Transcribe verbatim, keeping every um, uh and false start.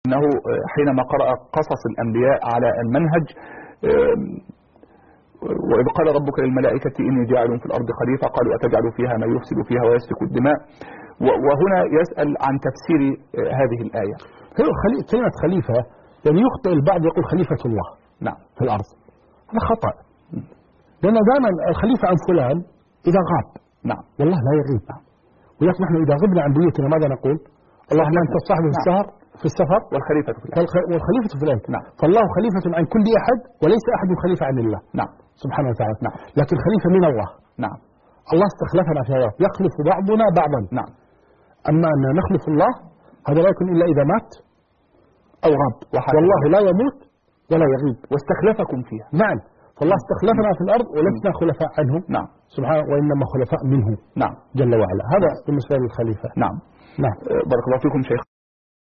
أنه حينما قرأ قصص الأنبياء على المنهج وإذ قال ربك للملائكة إني جاعل في الأرض خليفة قالوا أتجعل فيها ما يفسد فيها ويسفك الدماء، وهنا يسأل عن تفسير هذه الآية. كلمة خليفة يعني يخطئ البعض يقول خليفة الله نعم في الأرض، هذا خطأ، لأن دائما الخليفة عن فلان إذا غاب نعم والله لا يغيب، ولكن نحن إذا غبنا عن بيوتنا ماذا نقول؟ اللهم أنت صاحب السهر في السفر والخليفة في الأرض والخليفة في الأرض. نعم. فالله خليفة عن كل أحد وليس أحد خليفة عن الله نعم سبحانه وتعالى. نعم. لكن خليفة من الله. نعم. الله استخلفنا في الأرض، يخلف بعضنا بعضا. نعم. أما أن نخلف الله هذا لا يكون إلا إذا مات أو غاب، والله لا يموت ولا يغيب واستخلفكم فيها. نعم. فالله استخلفنا في الأرض ولسنا خلفاء عنه نعم سبحانه، وإنما خلفاء منه نعم جل وعلا. هذا بالنسبة للخليفة. نعم نعم. بارك الله فيكم شيخ.